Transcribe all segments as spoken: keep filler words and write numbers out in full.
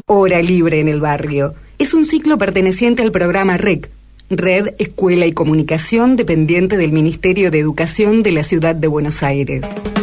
Hora Libre en el Barrio. Es un ciclo perteneciente al programa R E C, Red, Escuela y Comunicación, dependiente del Ministerio de Educación de la Ciudad de Buenos Aires.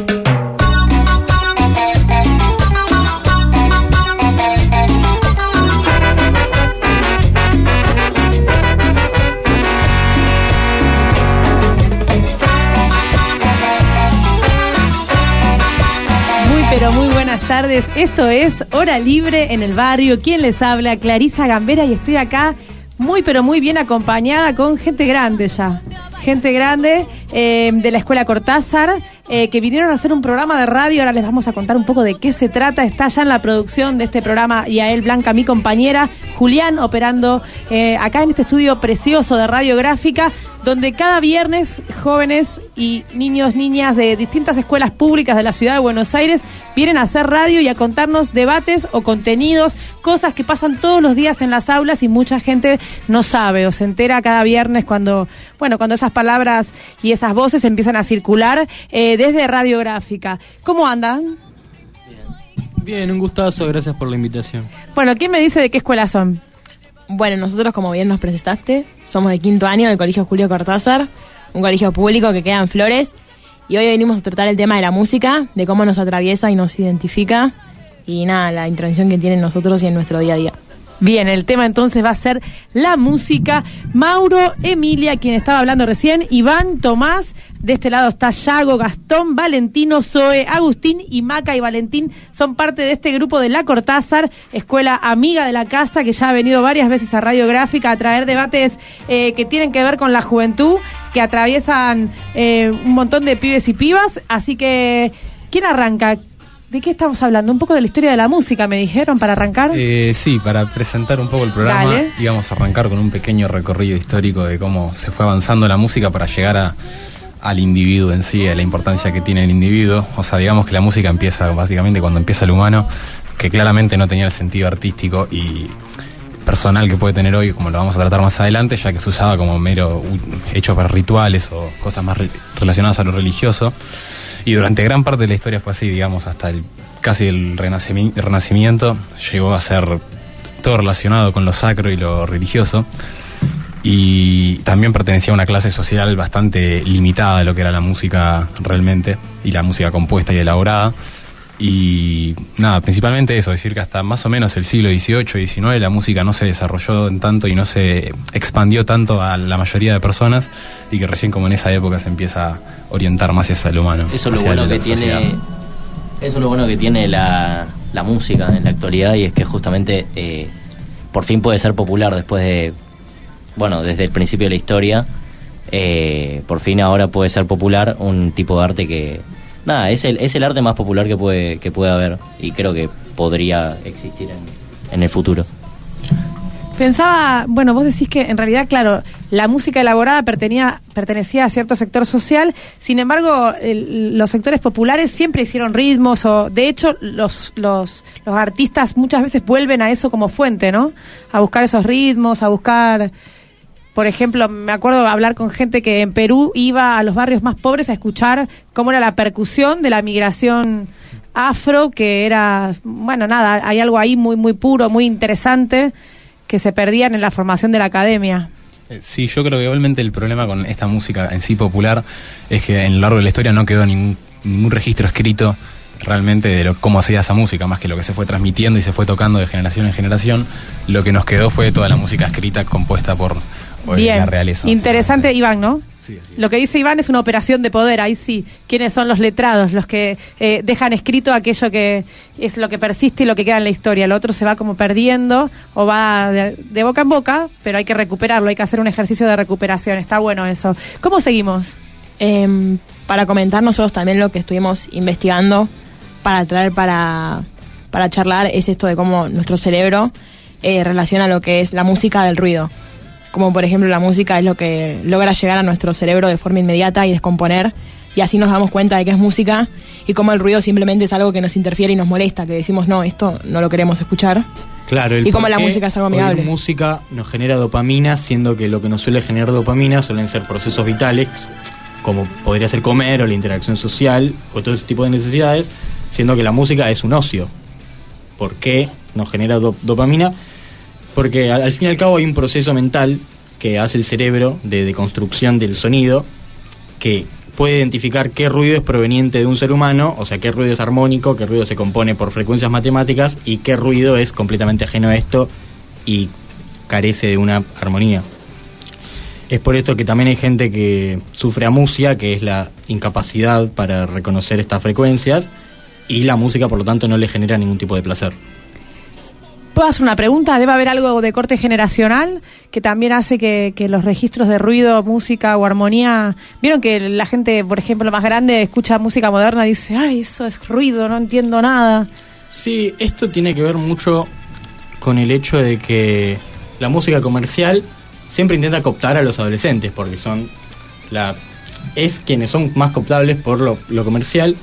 Pero muy buenas tardes, esto es Hora Libre en el Barrio. ¿Quién les habla? Clarisa Gambera, y estoy acá muy pero muy bien acompañada con gente grande ya. Gente grande eh, de la Escuela Cortázar, eh, que vinieron a hacer un programa de radio. Ahora les vamos a contar un poco de qué se trata. Está ya en la producción de este programa Yael Blanca, mi compañera, Julián, operando eh, acá en este estudio precioso de radiográfica, donde cada viernes jóvenes y niños, niñas de distintas escuelas públicas de la ciudad de Buenos Aires vienen a hacer radio y a contarnos debates o contenidos, cosas que pasan todos los días en las aulas y mucha gente no sabe o se entera cada viernes cuando, bueno, cuando esas palabras y esas voces empiezan a circular eh, desde radiográfica. ¿Cómo andan? Bien. Bien, un gustazo, gracias por la invitación. Bueno, ¿quién me dice de qué escuela son? Bueno, nosotros, como bien nos presentaste, somos de quinto año del Colegio Julio Cortázar, un colegio público que queda en Flores, y hoy venimos a tratar el tema de la música, de cómo nos atraviesa y nos identifica, y nada, la intervención que tienen nosotros y en nuestro día a día. Bien, el tema entonces va a ser la música. Mauro, Emilia, quien estaba hablando recién, Iván, Tomás, de este lado está Yago, Gastón, Valentino, Zoe, Agustín y Maca y Valentín son parte de este grupo de la Cortázar, escuela amiga de la casa, que ya ha venido varias veces a Radiográfica a traer debates eh, que tienen que ver con la juventud, que atraviesan eh, un montón de pibes y pibas. Así que, ¿quién arranca? ¿De qué estamos hablando? Un poco de la historia de la música, me dijeron, para arrancar. Eh, sí, para presentar un poco el programa, Dale. íbamos a arrancar con un pequeño recorrido histórico de cómo se fue avanzando la música para llegar a, al individuo en sí, a la importancia que tiene el individuo. O sea, digamos que la música empieza básicamente cuando empieza el humano, que claramente no tenía el sentido artístico y personal que puede tener hoy, como lo vamos a tratar más adelante, ya que se usaba como mero hecho para rituales o cosas más re- relacionadas a lo religioso. Y durante gran parte de la historia fue así, digamos, hasta el casi el renacimiento, el renacimiento llegó a ser todo relacionado con lo sacro y lo religioso. Y también pertenecía a una clase social bastante limitada de lo que era la música realmente, y la música compuesta y elaborada. Y nada, principalmente eso, decir que hasta más o menos el siglo dieciocho y diecinueve la música no se desarrolló en tanto y no se expandió tanto a la mayoría de personas, y que recién como en esa época se empieza a orientar más hacia el humano. Eso es lo bueno que tiene, eso es lo bueno que tiene la, la música en la actualidad, y es que justamente eh, por fin puede ser popular después de, bueno, desde el principio de la historia, eh, por fin ahora puede ser popular un tipo de arte que nada, es el, es el arte más popular que puede, que puede haber, y creo que podría existir en, en el futuro. Pensaba, bueno, vos decís que en realidad, claro, la música elaborada pertenecía, pertenecía a cierto sector social, sin embargo, el, los sectores populares siempre hicieron ritmos, o de hecho, los, los, los artistas muchas veces vuelven a eso como fuente, ¿no? A buscar esos ritmos, a buscar... Por ejemplo, me acuerdo hablar con gente que en Perú iba a los barrios más pobres a escuchar cómo era la percusión de la migración afro, que era, bueno, nada, hay algo ahí muy muy puro, muy interesante, que se perdían en la formación de la academia. Sí, yo creo que igualmente el problema con esta música en sí popular es que en lo largo de la historia no quedó ningún, ningún registro escrito realmente de lo, cómo hacía esa música, más que lo que se fue transmitiendo y se fue tocando de generación en generación. Lo que nos quedó fue toda la música escrita compuesta por Bien, la realeza. Interesante, sí, Iván, ¿no? Sí, sí. Lo que dice Iván es una operación de poder, ahí sí. ¿Quiénes son los letrados? Los que eh, dejan escrito aquello que es lo que persiste y lo que queda en la historia. Lo otro se va como perdiendo o va de, de boca en boca, pero hay que recuperarlo, hay que hacer un ejercicio de recuperación. Está bueno eso. ¿Cómo seguimos? Eh, para comentar nosotros también lo que estuvimos investigando para traer para, para charlar es esto de cómo nuestro cerebro eh, relaciona lo que es la música del ruido. Como por ejemplo la música es lo que logra llegar a nuestro cerebro de forma inmediata y descomponer, y así nos damos cuenta de que es música, y como el ruido simplemente es algo que nos interfiere y nos molesta, que decimos no, esto no lo queremos escuchar. Claro, el y como la música es algo amigable. La música nos genera dopamina, siendo que lo que nos suele generar dopamina suelen ser procesos vitales, como podría ser comer o la interacción social o todo ese tipo de necesidades, siendo que la música es un ocio. ¿Por qué nos genera do- dopamina, porque al, al fin y al cabo hay un proceso mental que hace el cerebro de, de construcción del sonido, que puede identificar qué ruido es proveniente de un ser humano, o sea, qué ruido es armónico, qué ruido se compone por frecuencias matemáticas y qué ruido es completamente ajeno a esto y carece de una armonía. Es por esto que también hay gente que sufre amusia, que es la incapacidad para reconocer estas frecuencias, y la música, por lo tanto, no le genera ningún tipo de placer. ¿Puedo hacer una pregunta? ¿Debe haber algo de corte generacional que también hace que, que los registros de ruido, música o armonía... Vieron que la gente, por ejemplo, más grande, escucha música moderna y dice, ay, eso es ruido, no entiendo nada? Sí, esto tiene que ver mucho con el hecho de que la música comercial siempre intenta cooptar a los adolescentes, porque son la es quienes son más cooptables por lo, lo comercial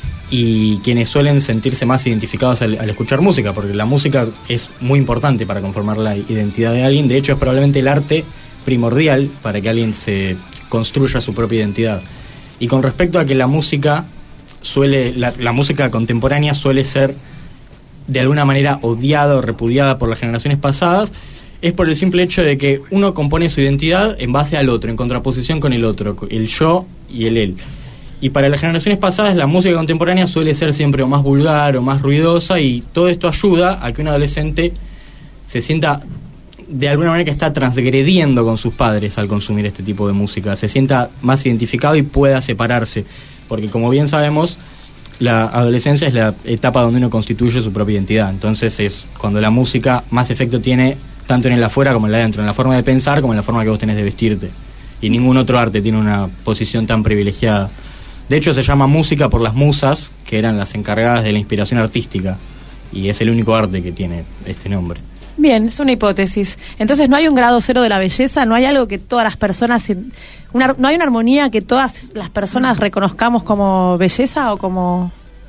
y quienes suelen sentirse más identificados al, al escuchar música, porque la música es muy importante para conformar la identidad de alguien. De hecho, es probablemente el arte primordial para que alguien se construya su propia identidad. Y con respecto a que la música suele la, la música contemporánea suele ser de alguna manera odiada o repudiada por las generaciones pasadas, es por el simple hecho de que uno compone su identidad en base al otro, en contraposición con el otro, el yo y el él. Y para las generaciones pasadas la música contemporánea suele ser siempre o más vulgar o más ruidosa, y todo esto ayuda a que un adolescente se sienta de alguna manera que está transgrediendo con sus padres al consumir este tipo de música, se sienta más identificado y pueda separarse, porque como bien sabemos, la adolescencia es la etapa donde uno constituye su propia identidad. Entonces es cuando la música más efecto tiene tanto en el afuera como en el adentro, en la forma de pensar como en la forma que vos tenés de vestirte. Y ningún otro arte tiene una posición tan privilegiada. De hecho se llama música por las musas, que eran las encargadas de la inspiración artística, y es el único arte que tiene este nombre. Bien, es una hipótesis. Entonces no hay un grado cero de la belleza, no hay algo que todas las personas, una, no hay una armonía que todas las personas reconozcamos como belleza o como...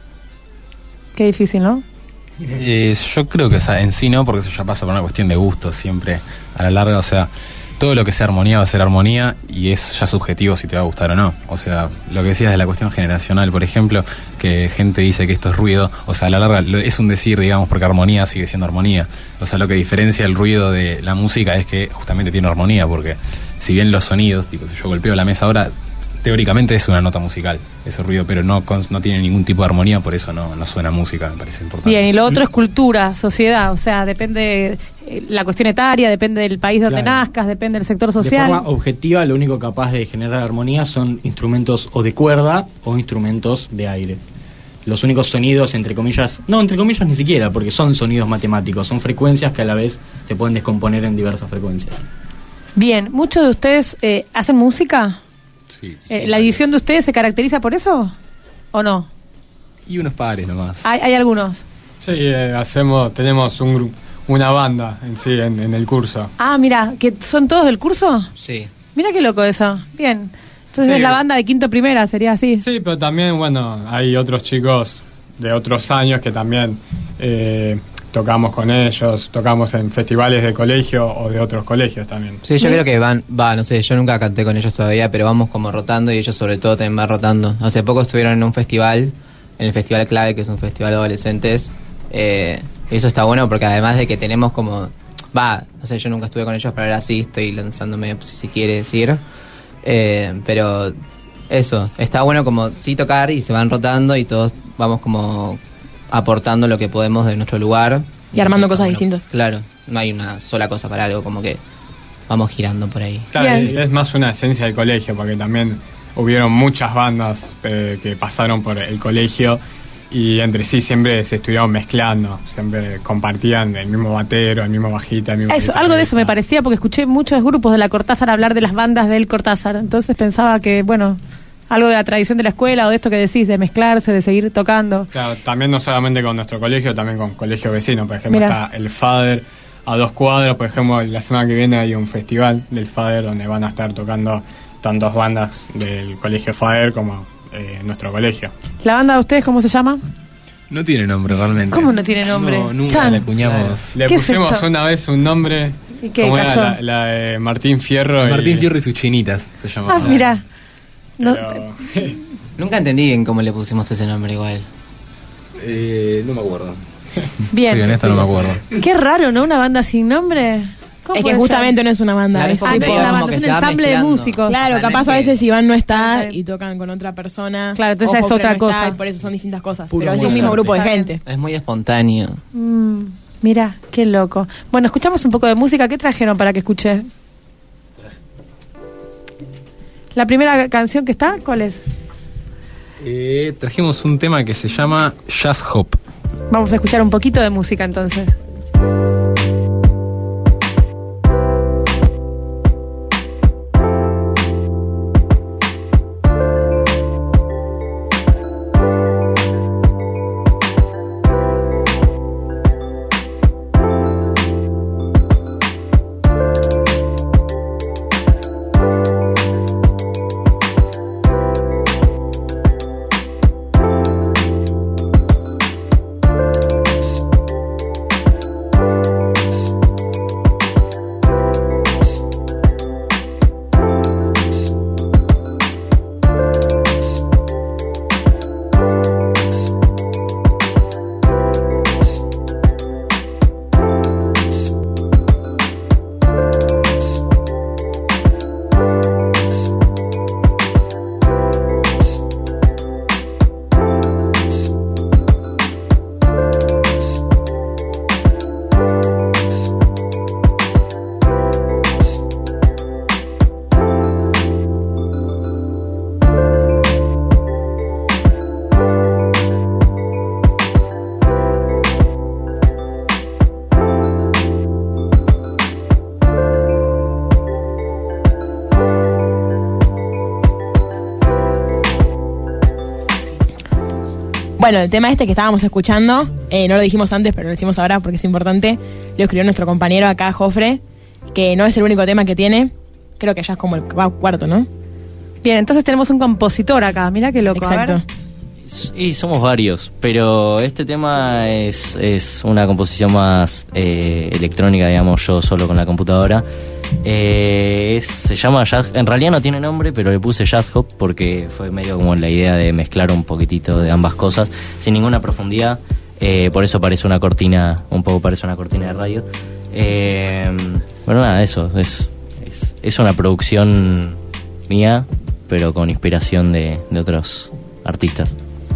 Qué difícil, ¿no? Eh, yo creo que, o sea, en sí no, porque eso ya pasa por una cuestión de gusto siempre a la larga. O sea, todo lo que sea armonía va a ser armonía, y es ya subjetivo si te va a gustar o no. O sea, lo que decías de la cuestión generacional, por ejemplo, que gente dice que esto es ruido, o sea, a la larga lo, es un decir, digamos, porque armonía sigue siendo armonía. O sea, lo que diferencia el ruido de la música es que justamente tiene armonía, porque si bien los sonidos, tipo, si yo golpeo la mesa ahora, teóricamente es una nota musical ese ruido, pero no no tiene ningún tipo de armonía, por eso no, no suena música, me parece importante. Bien, y lo otro es cultura, sociedad, o sea, depende eh, la cuestión etaria, depende del país donde claro. nazcas, depende del sector social. De forma objetiva, lo único capaz de generar armonía son instrumentos o de cuerda o instrumentos de aire. Los únicos sonidos, entre comillas, no, entre comillas ni siquiera, porque son sonidos matemáticos, son frecuencias que a la vez se pueden descomponer en diversas frecuencias. Bien, ¿muchos de ustedes eh, hacen música? Sí, eh, sí, ¿La edición de ustedes se caracteriza por eso o no? Y unos pares nomás. Hay, hay algunos. Sí, eh, hacemos, tenemos un gru- una banda en sí, en, en el curso. Ah, mira, ¿que son todos del curso? Sí. Mira qué loco eso. Bien. Entonces Sí. es la banda de quinto primera, sería así. Sí, pero también, bueno, hay otros chicos de otros años que también eh, tocamos con ellos, tocamos en festivales de colegio o de otros colegios también. Sí, yo creo que van, va, no sé, yo nunca canté con ellos todavía, pero vamos como rotando y ellos sobre todo también van rotando. Hace poco estuvieron en un festival, en el Festival Clave, que es un festival de adolescentes. Eh, eso está bueno porque además de que tenemos como, va, no sé, yo nunca estuve con ellos, pero ahora sí estoy lanzándome, si se quiere decir. Eh, pero eso, está bueno como sí tocar y se van rotando y todos vamos como aportando lo que podemos de nuestro lugar. Y armando cosas bueno, distintas. Claro, no hay una sola cosa para algo, como que vamos girando por ahí. Claro, Bien. y es más una esencia del colegio, porque también hubieron muchas bandas eh, que pasaron por el colegio y entre sí siempre se estudiaban mezclando, siempre compartían el mismo batero, el mismo bajita, el mismo Eso, algo de eso me parecía, porque escuché muchos grupos de la Cortázar hablar de las bandas del Cortázar. Entonces pensaba que, bueno, algo de la tradición de la escuela o de esto que decís, de mezclarse, de seguir tocando. Claro, también no solamente con nuestro colegio, también con colegio vecino. Por ejemplo, Mirá. está el Fader a dos cuadros. Por ejemplo, la semana que viene hay un festival del Fader donde van a estar tocando tantas bandas del colegio Fader como eh, nuestro colegio. ¿La banda de ustedes cómo se llama? No tiene nombre realmente. ¿Cómo no tiene nombre? No, nunca Chan. le acuñamos. Le ¿Qué es pusimos esto? una vez un nombre, ¿Y qué, como era cayó? la, la de Martín Fierro. Martín y, Fierro y sus chinitas se llama. Ah, mira. No, pero- Nunca entendí bien cómo le pusimos ese nombre igual. Eh, no me acuerdo. Bien. Soy honesto, no me acuerdo. Qué raro, ¿no? Una banda sin nombre. Es que justamente ser? no es una banda. Claro, es, ah, no es una banda, es un ensamble de músicos. Claro, capaz a veces Iván no está y tocan con otra persona. Claro, entonces es otra no cosa. Está, y por eso son distintas cosas. Puro pero es un mismo grupo de gente. Es muy espontáneo. Mm, mira, qué loco. Bueno, escuchamos un poco de música. ¿Qué trajeron para que escuches? La primera canción que está, ¿cuál es? Eh, trajimos un tema que se llama Jazz Hop. Vamos a escuchar un poquito de música entonces. Bueno, el tema este que estábamos escuchando, eh, no lo dijimos antes, pero lo decimos ahora porque es importante, lo escribió nuestro compañero acá, Jofre, que no es el único tema que tiene, creo que ya es como el cuarto, ¿no? Bien, entonces tenemos un compositor acá, mira qué loco. Exacto. Y somos varios, pero este tema es, es una composición más eh, electrónica, digamos, yo solo con la computadora. Eh, es, se llama Jazz, en realidad no tiene nombre, pero le puse Jazz Hop porque fue medio como la idea de mezclar un poquitito de ambas cosas, sin ninguna profundidad, eh, por eso parece una cortina, un poco parece una cortina de radio. Eh, bueno, nada, eso, es, es, es una producción mía, pero con inspiración de, de otros artistas.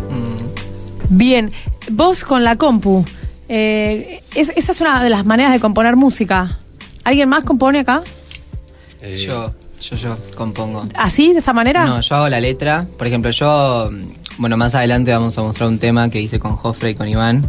Bien, vos con la compu, eh, es, esa es una de las maneras de componer música. ¿Alguien más compone acá? Eh, yo, yo, yo compongo. ¿Así, de esa manera? No, yo hago la letra. Por ejemplo, yo, bueno, más adelante vamos a mostrar un tema que hice con Jofre y con Iván,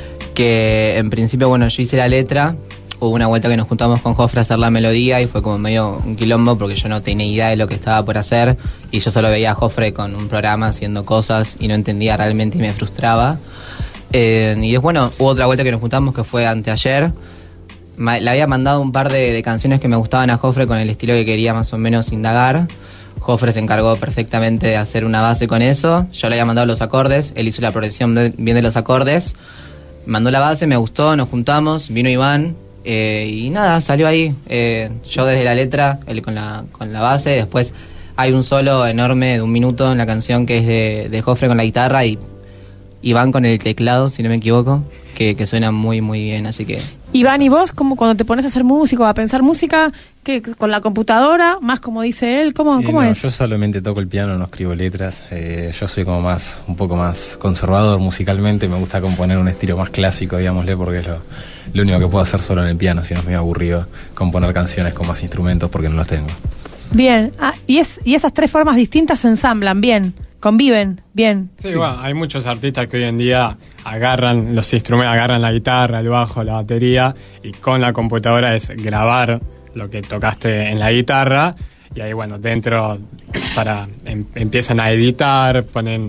que en principio, bueno, yo hice la letra. Hubo una vuelta que nos juntamos con Jofre a hacer la melodía y fue como medio un quilombo porque yo no tenía idea de lo que estaba por hacer y yo solo veía a Jofre con un programa haciendo cosas y no entendía realmente y me frustraba. Eh, y después, bueno, hubo otra vuelta que nos juntamos que fue anteayer. Ma- le había mandado un par de, de canciones que me gustaban a Jofre con el estilo que quería más o menos indagar. Jofre se encargó perfectamente de hacer una base con eso. Yo le había mandado los acordes, él hizo la progresión de, bien de los acordes. Mandó la base, me gustó, nos juntamos, vino Iván. Eh, y nada, salió ahí. Eh, yo desde la letra, él con la, con la base. Después hay un solo enorme de un minuto en la canción que es de, de Jofre con la guitarra y Iván con el teclado, si no me equivoco, que, que suena muy, muy bien. Así que. Iván, ¿y vos cómo cuando te pones a hacer música o a pensar música, qué, con la computadora, más como dice él? ¿Cómo, Eh, cómo no, es? yo solamente toco el piano, no escribo letras. Eh, yo soy como más, un poco más conservador musicalmente. Me gusta componer un estilo más clásico, digámosle, porque es lo, lo único que puedo hacer solo en el piano. Si no es muy aburrido componer canciones con más instrumentos porque no los tengo. Bien, ah, y, es, y esas tres formas distintas se ensamblan bien, conviven bien. Sí, sí. Bueno, hay muchos artistas que hoy en día agarran los instrumentos, agarran la guitarra, el bajo, la batería y con la computadora es grabar lo que tocaste en la guitarra y ahí bueno, dentro para em, empiezan a editar, ponen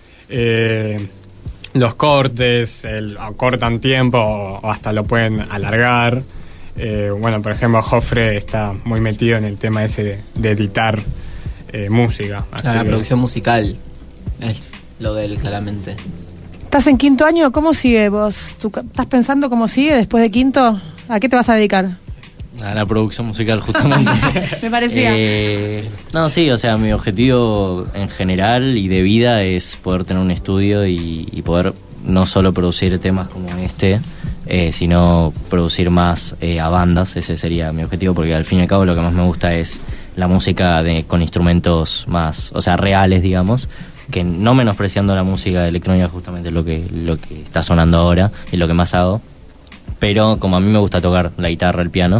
eh, los cortes, el, o cortan tiempo o, o hasta lo pueden alargar. Eh, bueno, por ejemplo, Jofre está muy metido en el tema ese de, de editar eh, música. Así La, la que, producción musical es lo de él, claramente. ¿Estás en quinto año? ¿Cómo sigue vos? ¿Tú estás pensando cómo sigue después de quinto? ¿A qué te vas a dedicar? A la producción musical, justamente. Me parecía. Eh, no, sí, o sea, mi objetivo en general y de vida es poder tener un estudio y, y poder no solo producir temas como este, eh, sino producir más eh, a bandas. Ese sería mi objetivo, porque al fin y al cabo lo que más me gusta es la música de, con instrumentos más, o sea, reales, digamos, que no menospreciando la música electrónica, justamente lo que, lo que está sonando ahora y lo que más hago, pero como a mí me gusta tocar la guitarra, el piano,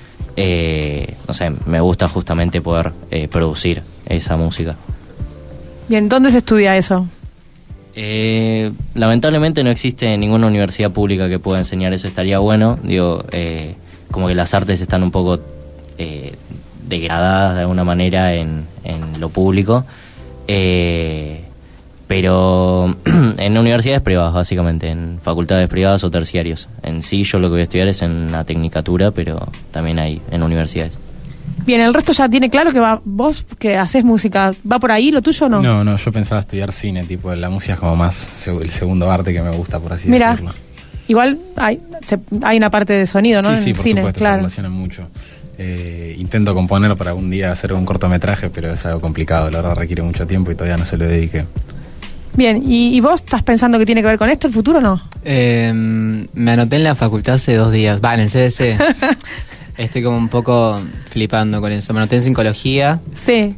eh, no sé, me gusta justamente poder eh, producir esa música. Bien, ¿dónde se estudia eso? Eh, lamentablemente no existe ninguna universidad pública que pueda enseñar eso. Estaría bueno, digo, eh, como que las artes están un poco eh, degradadas de alguna manera en, en lo público, eh, pero en universidades privadas, básicamente, en facultades privadas o terciarios. En sí, yo lo que voy a estudiar es en una tecnicatura, pero también hay en universidades. Bien, el resto ya tiene claro que va, vos que haces música, ¿va por ahí lo tuyo o no? No, no, yo pensaba estudiar cine, tipo, la música es como más el segundo arte que me gusta, por así Mirá, decirlo. Igual hay, se, hay una parte de sonido, ¿no? Sí, en sí, por cine, supuesto, claro. se relacionan mucho. Eh, intento componer para un día hacer un cortometraje, pero es algo complicado, la verdad requiere mucho tiempo y todavía no se lo dediqué. Bien, ¿y, y vos estás pensando que tiene que ver con esto el futuro o no? Eh, me anoté en la facultad hace dos días, va, en el C D C. Estoy como un poco flipando con eso. Me anoté en psicología. Sí.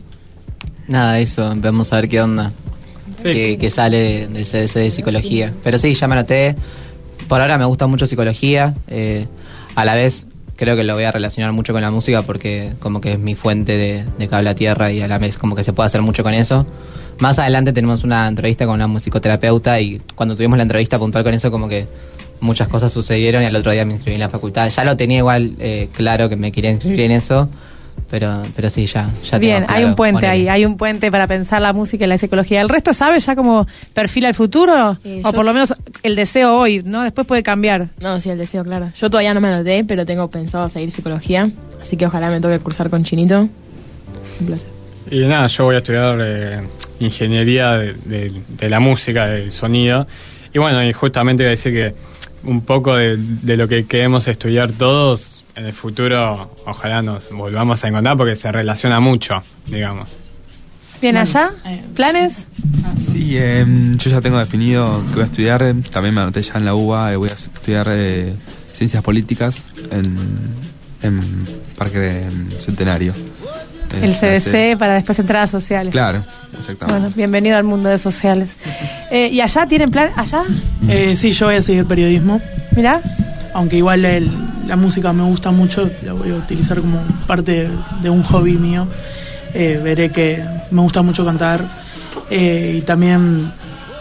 Nada, eso, vamos a ver qué onda. Sí. Que, que sale del C D C de psicología. Pero sí, ya me anoté. Por ahora me gusta mucho psicología. Eh, a la vez creo que lo voy a relacionar mucho con la música porque como que es mi fuente de, de cable a tierra y a la vez como que se puede hacer mucho con eso. Más adelante tenemos una entrevista con una musicoterapeuta y cuando tuvimos la entrevista puntual con eso como que muchas cosas sucedieron y al otro día me inscribí en la facultad. Ya lo tenía igual eh, claro que me quería inscribir en eso, pero pero sí, ya, ya Bien, tengo claro, hay un puente ponele. ahí, hay un puente para pensar la música y la psicología. ¿El resto sabe ya cómo perfila el futuro? Eh, o yo- por lo menos el deseo hoy, ¿no? Después puede cambiar. No, sí, el deseo, claro. Yo todavía no me anoté, pero tengo pensado seguir psicología, así que ojalá me toque cursar con Chinito. Un placer. Y nada, yo voy a estudiar eh, ingeniería de, de, de la música, del sonido. Y bueno, y justamente iba a decir que un poco de, de lo que queremos estudiar todos, en el futuro ojalá nos volvamos a encontrar porque se relaciona mucho, digamos. Bien, allá, eh, ¿planes? Sí, eh, yo ya tengo definido que voy a estudiar, eh, también me anoté ya en la U B A, eh, voy a estudiar eh, Ciencias Políticas en, en Parque Centenario. Eh, El C D C hace- para después entrar a sociales. Claro, exactamente. Bueno, bienvenido al mundo de sociales. Eh, ¿Y allá tienen plan? ¿Allá? Eh, sí, yo voy a seguir periodismo, Mirá. aunque igual el- la música me gusta mucho, la voy a utilizar como parte de un hobby mío. Eh, veré que me gusta mucho cantar eh, y también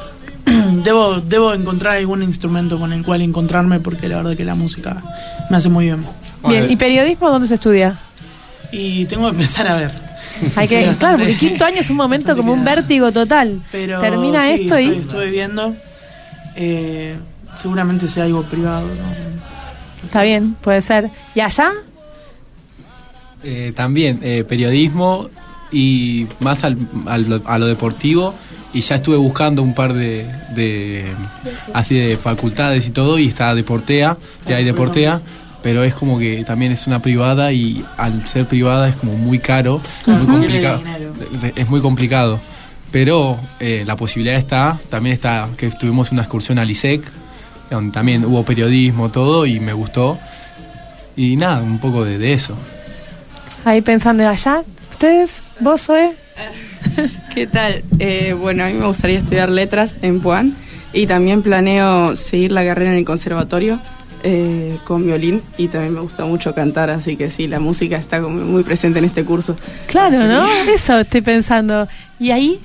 debo, debo encontrar algún instrumento con el cual encontrarme porque la verdad que la música me hace muy bien. Bien, ¿y periodismo dónde se estudia? Y tengo que empezar a ver. Hay que, Estoy claro, bastante- porque quinto año es un momento bastante como un quedado. vértigo total. Pero Termina sí, esto estoy, y... estuve viendo. Eh, seguramente sea algo privado, ¿no? Está bien, puede ser. ¿Y allá? Eh, también eh, periodismo y más al, al- a lo deportivo, y ya estuve buscando un par de, de así de facultades y todo, y está Deportea, te hay Deportea, pero es como que también es una privada y al ser privada es como muy caro, muy complicado, de- de- es muy complicado, pero eh, la posibilidad está, también está que estuvimos en una excursión al I S E C, donde también hubo periodismo, todo, y me gustó, y nada, un poco de, de eso. Ahí pensando allá. ¿Ustedes? ¿Vos, Zoe? ¿Qué tal? Eh, bueno, a mí me gustaría estudiar letras en Puan y también planeo seguir la carrera en el conservatorio eh, con violín, y también me gusta mucho cantar, así que sí, la música está como muy presente en este curso. Claro, Así ¿no? que- Eso estoy pensando. ¿Y ahí?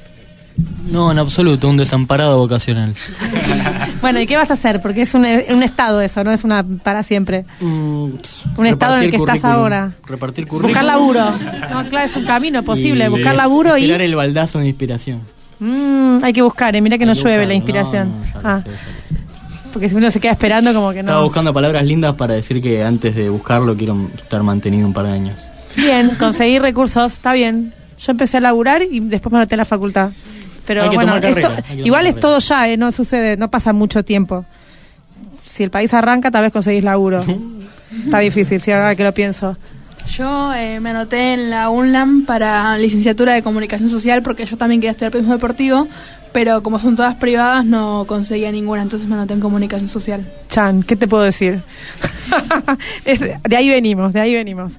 No, en absoluto, un desamparado vocacional. Bueno, ¿y qué vas a hacer? Porque es un, un estado eso, no es una para siempre. un estado en el que estás ahora. Repartir currículum. Buscar laburo. No, claro, es un camino posible. Y- buscar sí. laburo y... Esperar el baldazo de inspiración. Mm, hay que buscar, eh. Mira que Hay no que llueve la buscar. inspiración. No, no, ya lo Ah. sé, ya lo sé. Porque si uno se queda esperando como que Estaba no. buscando palabras lindas para decir que antes de buscarlo quiero estar mantenido un par de años. Bien, conseguir recursos, está bien. Yo empecé a laburar y después me anoté en la facultad. Pero Hay que bueno, tomar carrera, esto- hay que tomar igual es carrera. todo ya, eh, no sucede, no pasa mucho tiempo. Si el país arranca, tal vez conseguís laburo. Está difícil, si ahora que lo pienso. Yo eh, me anoté en la UNLAM para licenciatura de comunicación social porque yo también quería estudiar periodismo deportivo, pero como son todas privadas no conseguía ninguna, entonces me anoté en comunicación social. Chan, ¿qué te puedo decir? Es- de ahí venimos, de ahí venimos.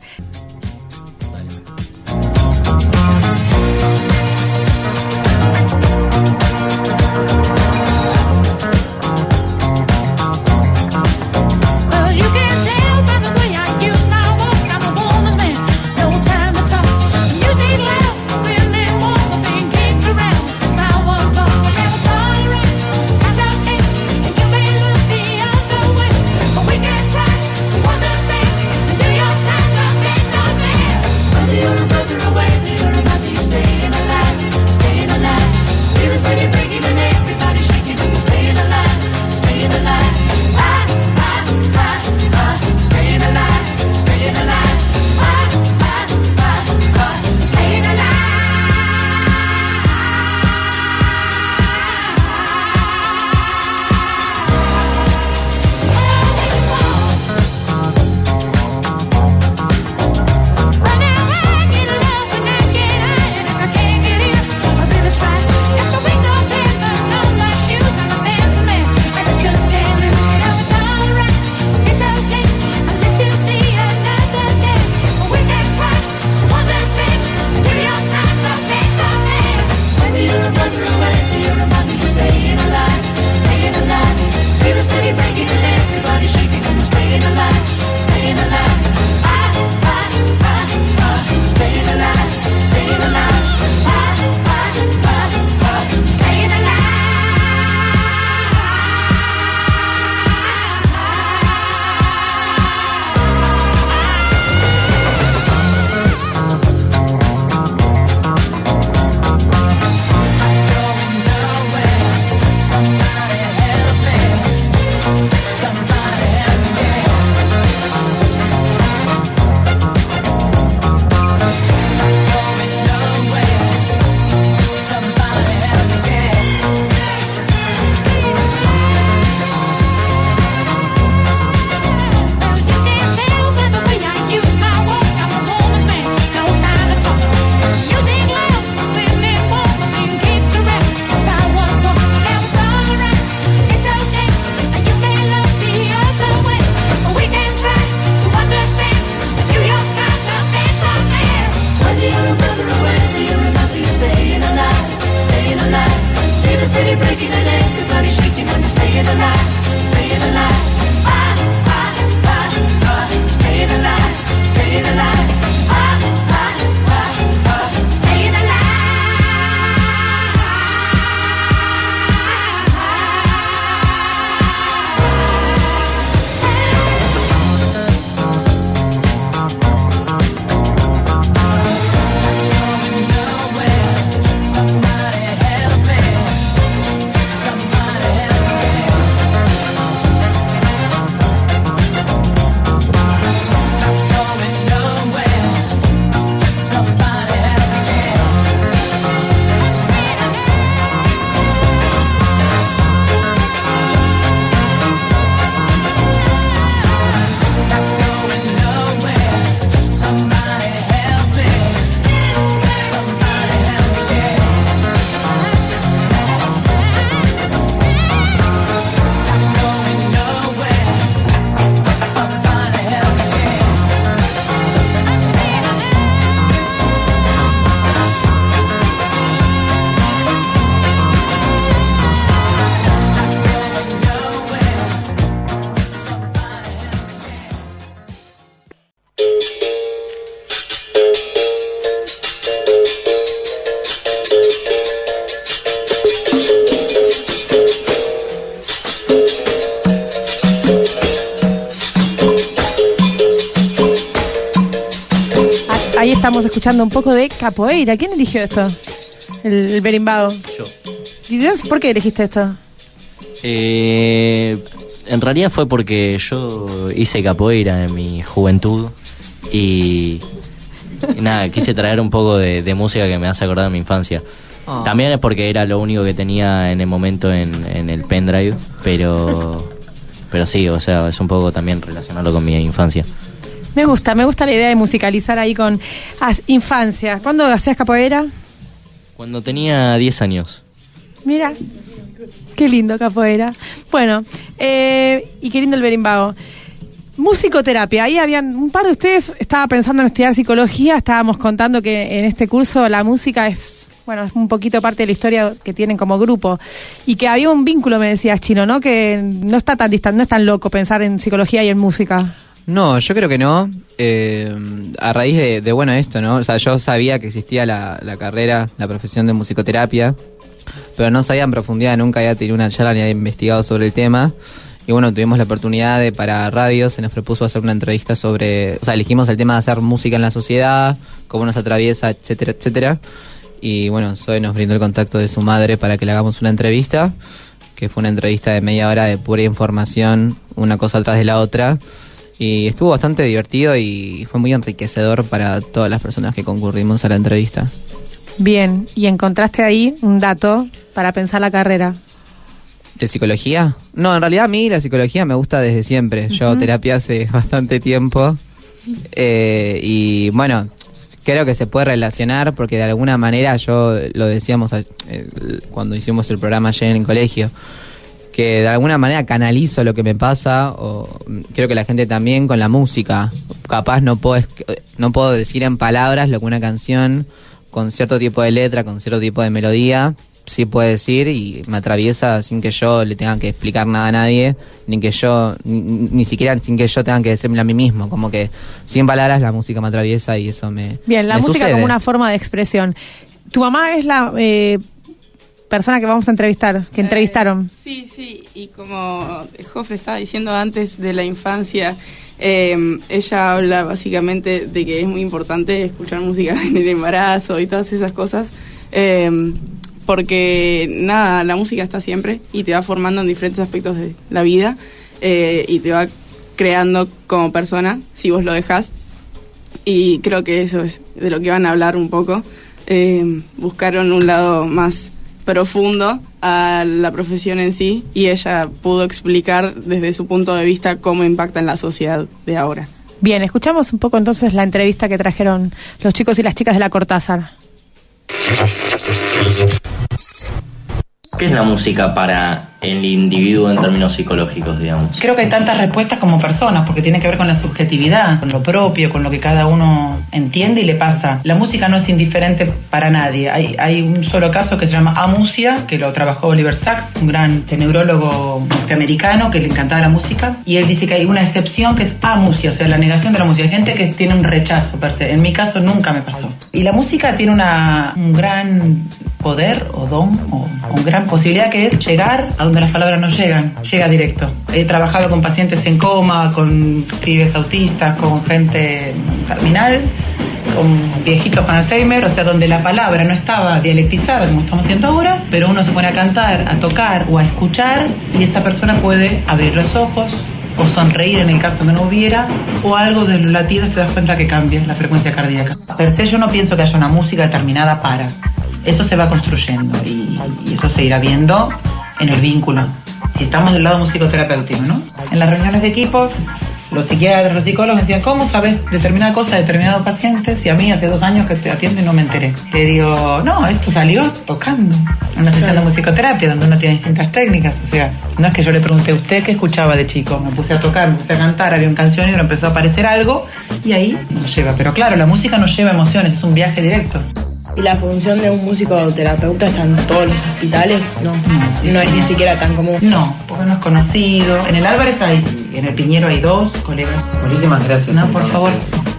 Well, you can tell by the way I use my walk, I'm a woman's man, no time to talk. Music loud, women walk, being kicked around since I was born. I never tolerate, that's okay, and you may look the other way, but we can try to understand and do your time to make no man. Whether you're a brother or whether you're a mother, you're staying alive, staying alive. Feel the city breaking and everybody shaking, and we're staying alive, staying alive. I, I, I, I, staying alive, staying alive. I, I, I, I, staying alive. Right now I get low when I get high, and if I can't get in, I better try. Got the wings of heaven on my shoes, I'm a dancing man, and I just can't lose. Now it's alright, it's okay, I let you see another day, but we can try to understand and do your time to make the man. Whether you're a brother or whether you're a mother, you're staying alive, staying alive. Feel the city breaking and everybody shaking, and we're staying alive, staying alive. I, I, I, I, staying alive, staying alive. I, I, I, I, staying alive. City breaking and everybody shaking and we're staying alive, staying alive. I, I, I, I, staying alive, staying alive. I, I, I, I, staying Ahí estamos escuchando un poco de capoeira. ¿Quién eligió esto? El, el berimbau. Yo. ¿Y Dios, por qué elegiste esto? Eh, en realidad fue porque yo hice capoeira en mi juventud y, y nada, quise traer un poco de, de música que me hace acordar de mi infancia. Oh. También es porque era lo único que tenía en el momento en, en el pendrive, pero, pero sí, o sea, es un poco también relacionarlo con mi infancia. Me gusta, me gusta la idea de musicalizar ahí con ah, infancia. ¿Cuándo hacías capoeira? Cuando tenía diez años. Mira, qué lindo capoeira. Bueno, eh, y qué lindo el berimbago. Musicoterapia, ahí habían un par de ustedes, estaba pensando en estudiar psicología, estábamos contando que en este curso la música es, bueno, es un poquito parte de la historia que tienen como grupo, y que había un vínculo, me decías, Chino, ¿no? Que no está tan distante, no es tan loco pensar en psicología y en música. No, yo creo que no. Eh, a raíz de, de, bueno, esto, ¿no? O sea, yo sabía que existía la, la carrera, la profesión de musicoterapia, pero no sabía en profundidad, nunca había tenido una charla ni había investigado sobre el tema. Y bueno, tuvimos la oportunidad de, para radio, se nos propuso hacer una entrevista sobre, o sea, elegimos el tema de hacer música en la sociedad, cómo nos atraviesa, etcétera, etcétera. Y bueno, Zoe nos brindó el contacto de su madre para que le hagamos una entrevista, que fue una entrevista de media hora de pura información, una cosa atrás de la otra. Y estuvo bastante divertido y fue muy enriquecedor para todas las personas que concurrimos a la entrevista. Bien, y encontraste ahí un dato para pensar la carrera. ¿De psicología? No, en realidad a mí la psicología me gusta desde siempre. Uh-huh. Yo hago terapia hace bastante tiempo. Eh, y bueno, creo que se puede relacionar porque de alguna manera, yo lo decíamos eh, cuando hicimos el programa ayer en el colegio, que de alguna manera canalizo lo que me pasa, o creo que la gente también con la música. Capaz no puedo, no puedo decir en palabras lo que una canción con cierto tipo de letra, con cierto tipo de melodía, sí puede decir y me atraviesa sin que yo le tenga que explicar nada a nadie, ni que yo, ni, ni siquiera sin que yo tenga que decírmelo a mí mismo, como que sin palabras la música me atraviesa y eso me Bien, la me música sucede. Como una forma de expresión. Tu mamá es la eh, persona que vamos a entrevistar, que entrevistaron. Eh, sí, sí, y como Jofre estaba diciendo antes de la infancia, eh, ella habla básicamente de que es muy importante escuchar música en el embarazo y todas esas cosas. Eh, porque nada, la música está siempre y te va formando en diferentes aspectos de la vida eh, y te va creando como persona si vos lo dejás, y creo que eso es de lo que van a hablar un poco. Eh, buscaron un lado más profundo a la profesión en sí y ella pudo explicar desde su punto de vista cómo impacta en la sociedad de ahora. Bien, escuchamos un poco entonces la entrevista que trajeron los chicos y las chicas de la Cortázar. ¿Qué es la música para el individuo en términos psicológicos, digamos? Creo que hay tantas respuestas como personas, porque tiene que ver con la subjetividad, con lo propio, con lo que cada uno entiende y le pasa. La música no es indiferente para nadie. Hay, hay un solo caso que se llama amusia, que lo trabajó Oliver Sacks, un gran neurólogo norteamericano que le encantaba la música, y él dice que hay una excepción que es amusia, o sea, la negación de la música. Hay gente que tiene un rechazo per se. En mi caso nunca me pasó. Y la música tiene una, un gran poder o don o, o una gran posibilidad, que es llegar a donde las palabras no llegan, llega directo. He trabajado con pacientes en coma, con pibes autistas, con gente terminal, con viejitos con Alzheimer, o sea, donde la palabra no estaba dialectizada como estamos haciendo ahora, pero uno se pone a cantar, a tocar o a escuchar y esa persona puede abrir los ojos o sonreír en el caso que no hubiera, o algo de los latidos te das cuenta que cambia la frecuencia cardíaca. Per se yo no pienso que haya una música determinada para. Eso se va construyendo y, y eso se irá viendo en el vínculo. Si estamos del lado musicoterapéutico, ¿no? En las reuniones de equipos, los psiquiatras, los psicólogos me decían, ¿cómo sabes determinada cosa de determinados pacientes? Y a mí hace dos años que te atiendo y no me enteré. Le digo, no, esto salió tocando. En una sesión de musicoterapia donde uno tiene distintas técnicas. O sea, no es que yo le pregunté a usted qué escuchaba de chico. Me puse a tocar, me puse a cantar, había un canción y empezó a aparecer algo y ahí nos lleva. Pero claro, la música nos lleva emociones, es un viaje directo. ¿Y la función de un musicoterapeuta está en todos los hospitales? No, no, no es ni siquiera tan común. No, porque no es conocido. En el Álvarez hay, en el Piñero hay dos colegas. Muchísimas gracias. No, por favor.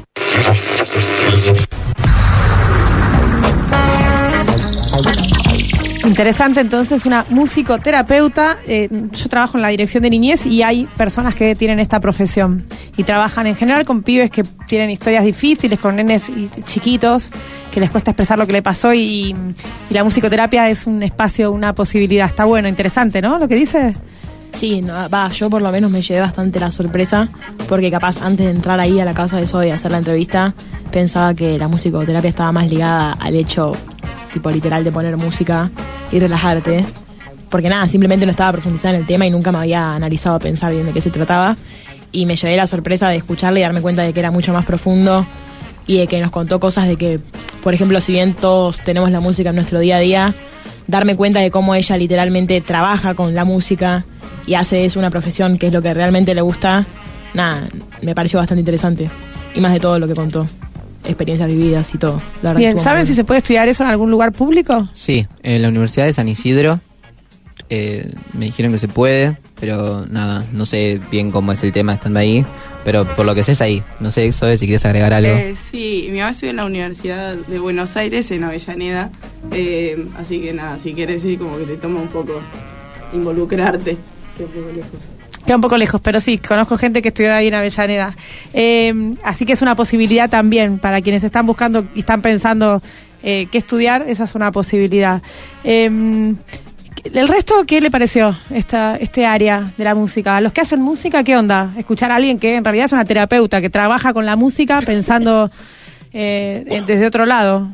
Interesante, entonces, una musicoterapeuta. Eh, yo trabajo en la dirección de niñez y hay personas que tienen esta profesión y trabajan en general con pibes que tienen historias difíciles, con nenes chiquitos que les cuesta expresar lo que le pasó y, y la musicoterapia es un espacio, una posibilidad. Está bueno, interesante, ¿no? Lo que dice. Sí, no, va, yo por lo menos me llevé bastante la sorpresa porque capaz antes de entrar ahí a la casa de Zoe y hacer la entrevista pensaba que la musicoterapia estaba más ligada al hecho tipo literal de poner música y relajarte, porque nada, simplemente no estaba profundizada en el tema y nunca me había analizado a pensar bien de qué se trataba, y me llevé la sorpresa de escucharle y darme cuenta de que era mucho más profundo y de que nos contó cosas de que, por ejemplo, si bien todos tenemos la música en nuestro día a día, darme cuenta de cómo ella literalmente trabaja con la música y hace eso una profesión, que es lo que realmente le gusta, nada, me pareció bastante interesante. Y más de todo lo que contó, experiencias vividas y todo. La verdad Bien, estuvo ¿saben muy si se puede estudiar eso en algún lugar público? Sí, en la Universidad de San Isidro eh, me dijeron que se puede, pero nada, no sé bien cómo es el tema estando ahí, pero por lo que sé es ahí. No sé, Zoe, si quieres agregar algo. Eh, sí, mi mamá estudia en la Universidad de Buenos Aires, en Avellaneda, eh, así que nada, si quieres ir como que te toma un poco involucrarte, que un poco lejos. Queda un poco lejos, pero sí, conozco gente que estudió ahí en Avellaneda. Eh, así que es una posibilidad también para quienes están buscando y están pensando eh, qué estudiar, esa es una posibilidad. Eh, ¿El resto qué le pareció esta, este área de la música? ¿A los que hacen música qué onda? Escuchar a alguien que en realidad es una terapeuta, que trabaja con la música pensando eh, desde otro lado.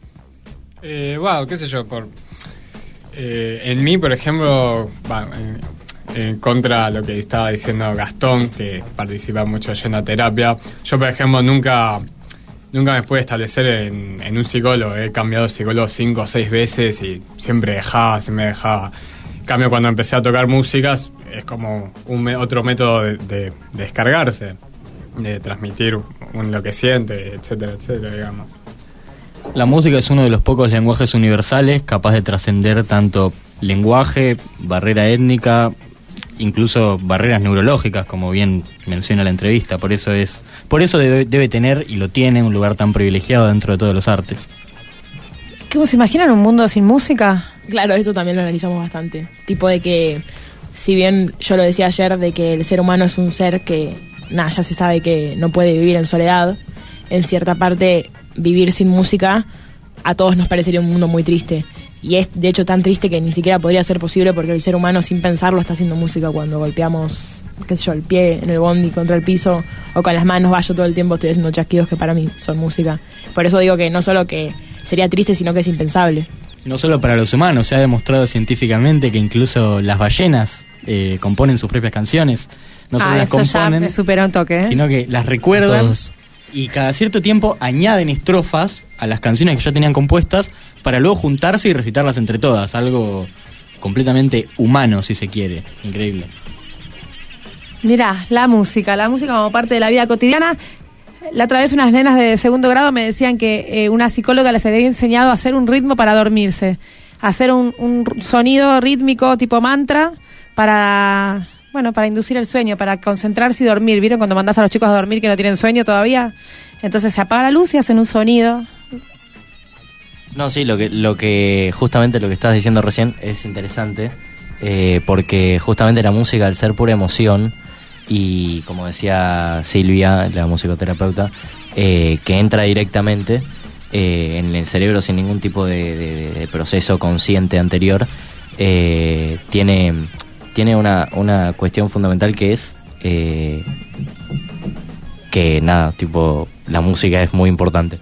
Eh, wow, qué sé yo, por eh, en mí, por ejemplo, va, en, en contra de lo que estaba diciendo Gastón, que participa mucho yendo a terapia, yo, por ejemplo, nunca nunca me pude establecer en, en un psicólogo. He cambiado de psicólogo cinco o seis veces y siempre dejaba, siempre dejaba. En cambio, cuando empecé a tocar músicas, es como un me- otro método de, de, de descargarse, de transmitir un, lo que siente, etcétera, etcétera, digamos. La música es uno de los pocos lenguajes universales capaz de trascender tanto lenguaje, barrera étnica, incluso barreras neurológicas, como bien menciona la entrevista. Por eso es, por eso debe, debe tener y lo tiene un lugar tan privilegiado dentro de todos los artes. ¿Cómo se imaginan un mundo sin música? Claro, eso también lo analizamos bastante. Tipo de que, si bien yo lo decía ayer, de que el ser humano es un ser que, nada, ya se sabe que no puede vivir en soledad, en cierta parte, vivir sin música, a todos nos parecería un mundo muy triste. Y es, de hecho, tan triste que ni siquiera podría ser posible porque el ser humano, sin pensarlo, está haciendo música cuando golpeamos, qué sé yo, el pie en el bondi contra el piso, o con las manos, va, yo todo el tiempo estoy haciendo chasquidos que para mí son música. Por eso digo que no solo que sería triste, sino que es impensable. No solo para los humanos, se ha demostrado científicamente que incluso las ballenas eh, componen sus propias canciones. No solo ah, las eso componen, ya me superó un toque, ¿eh? sino que las recuerdan y cada cierto tiempo añaden estrofas a las canciones que ya tenían compuestas para luego juntarse y recitarlas entre todas. Algo completamente humano, si se quiere. Increíble. Mirá, la música, la música como parte de la vida cotidiana. La otra vez unas nenas de segundo grado me decían que eh, una psicóloga les había enseñado a hacer un ritmo para dormirse, a hacer un, un sonido rítmico tipo mantra para, bueno, para inducir el sueño, para concentrarse y dormir. ¿Vieron cuando mandás a los chicos a dormir que no tienen sueño todavía? Entonces se apaga la luz y hacen un sonido. No, sí, lo que, lo que justamente lo que estás diciendo recién es interesante, eh, porque justamente la música, al ser pura emoción, y como decía Silvia, la musicoterapeuta, eh, que entra directamente eh, en el cerebro sin ningún tipo de, de, de proceso consciente anterior, eh, tiene, tiene una, una cuestión fundamental que es eh, que nada, tipo, la música es muy importante.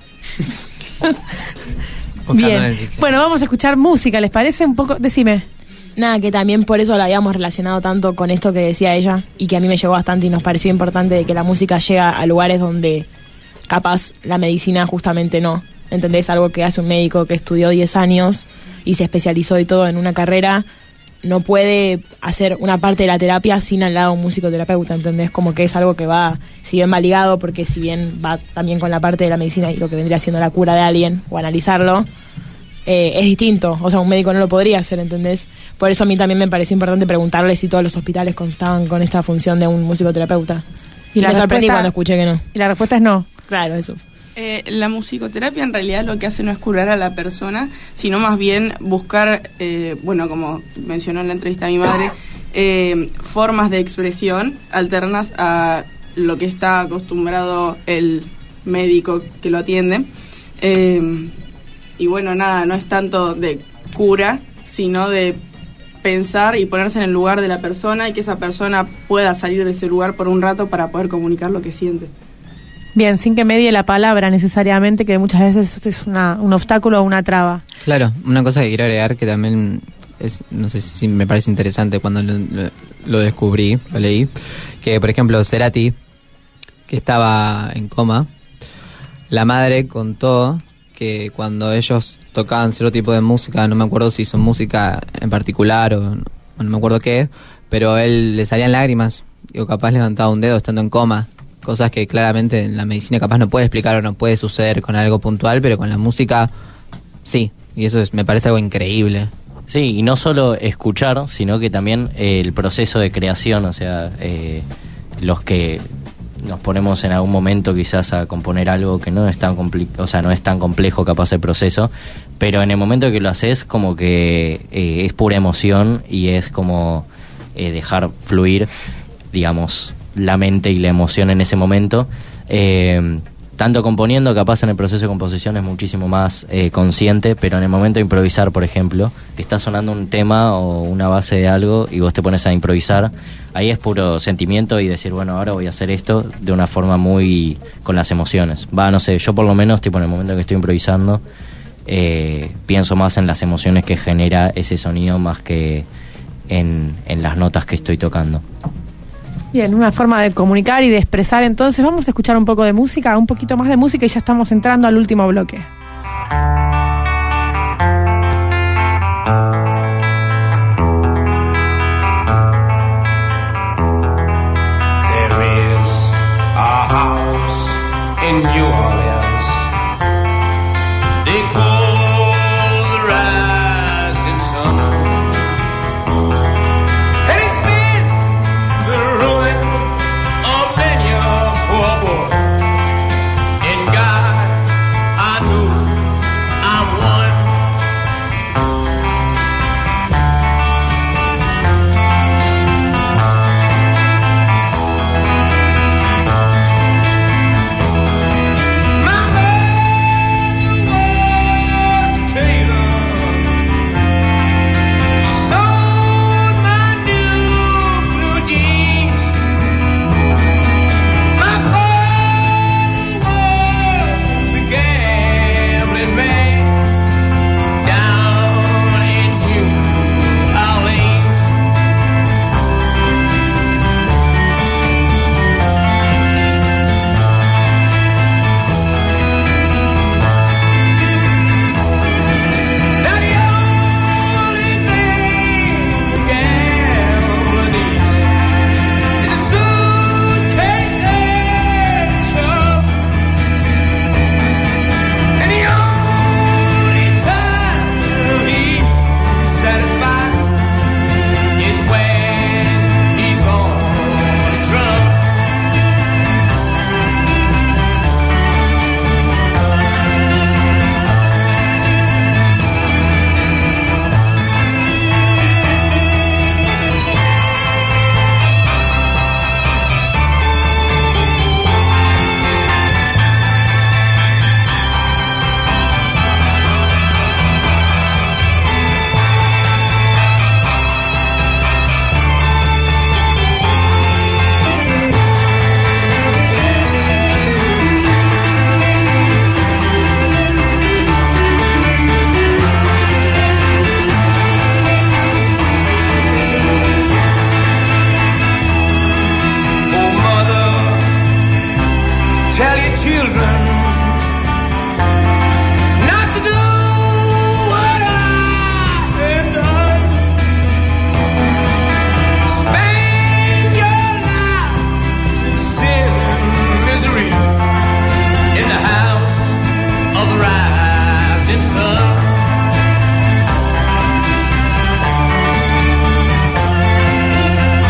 Bien, bueno, vamos a escuchar música, ¿les parece? Un poco, decime. Nada, que también por eso la habíamos relacionado tanto con esto que decía ella y que a mí me llegó bastante y nos pareció importante de que la música llega a lugares donde capaz la medicina justamente no. ¿Entendés? Algo que hace un médico que estudió diez años y se especializó y todo en una carrera, no puede hacer una parte de la terapia sin al lado un musicoterapeuta, ¿entendés? Como que es algo que va, si bien va ligado, porque si bien va también con la parte de la medicina y lo que vendría siendo la cura de alguien o analizarlo, eh, es distinto. O sea, un médico no lo podría hacer, ¿entendés? Por eso a mí también me pareció importante preguntarle si todos los hospitales constaban con esta función de un musicoterapeuta. Y, y me sorprendí cuando escuché que no. Y la respuesta es no. Claro, eso. Eh, la musicoterapia en realidad lo que hace no es curar a la persona, sino más bien buscar, eh, bueno, como mencionó en la entrevista mi madre, eh, formas de expresión alternas a lo que está acostumbrado el médico que lo atiende. Eh, y bueno, nada, no es tanto de cura, sino de pensar y ponerse en el lugar de la persona y que esa persona pueda salir de ese lugar por un rato para poder comunicar lo que siente. Bien, sin que medie la palabra necesariamente, que muchas veces es una, un obstáculo o una traba. Claro, una cosa que quiero agregar que también es, no sé si me parece interesante cuando lo, lo, lo descubrí, lo leí, que por ejemplo Cerati, que estaba en coma, la madre contó que cuando ellos tocaban cierto tipo de música, no me acuerdo si son música en particular o no, no me acuerdo qué, pero a él le salían lágrimas, digo, capaz levantaba un dedo estando en coma, cosas que claramente en la medicina capaz no puede explicar o no puede suceder con algo puntual, pero con la música sí, y eso es, me parece algo increíble. Sí, y no solo escuchar, sino que también eh, el proceso de creación, o sea, eh, los que nos ponemos en algún momento quizás a componer algo que no es tan compli- o sea, no es tan complejo capaz el proceso, pero en el momento que lo haces como que eh, es pura emoción y es como eh, dejar fluir, digamos, la mente y la emoción en ese momento. Eh, tanto componiendo, capaz en el proceso de composición es muchísimo más eh, consciente, pero en el momento de improvisar, por ejemplo, que está sonando un tema o una base de algo y vos te pones a improvisar, ahí es puro sentimiento y decir, bueno, ahora voy a hacer esto de una forma muy con las emociones. Va, no sé, yo por lo menos, tipo en el momento que estoy improvisando, eh, pienso más en las emociones que genera ese sonido más que en, en las notas que estoy tocando. Bien, una forma de comunicar y de expresar. Entonces vamos a escuchar un poco de música, un poquito más de música y ya estamos entrando al último bloque. There is a house in New Orleans they call the rising sun, and it's been the ruin of many a poor boy. In God I know I'm one.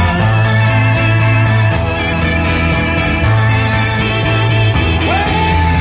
Well,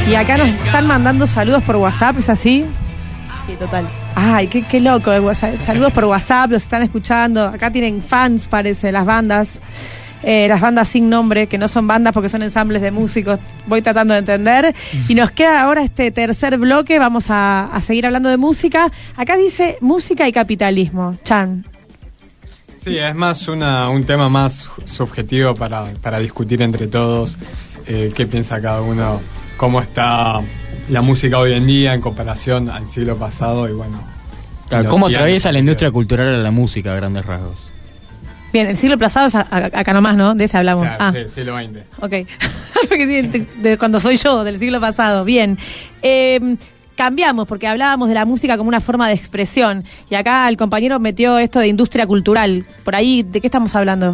Y acá nos están mandando saludos por WhatsApp, ¿es así? Sí, total. Ay, qué, qué loco el WhatsApp. Saludos por WhatsApp, los están escuchando. Acá tienen fans, parece, las bandas. Eh, las bandas sin nombre, que no son bandas porque son ensambles de músicos. Voy tratando de entender. Y nos queda ahora este tercer bloque. Vamos a, a seguir hablando de música. Acá dice música y capitalismo. Chan. Sí, es más una, un tema más subjetivo para, para discutir entre todos. Eh, qué piensa cada uno, cómo está la música hoy en día en comparación al siglo pasado. Y bueno, claro, ¿cómo atraviesa la industria cultural a la música a grandes rasgos? Bien, el siglo pasado es a, a, acá nomás, ¿no? De ese hablamos. Claro, ah. sí, siglo veinte. Ok. de, de cuando soy yo, del siglo pasado. Bien. Eh, cambiamos, porque hablábamos de la música como una forma de expresión. Y acá el compañero metió esto de industria cultural. Por ahí, ¿de qué estamos hablando?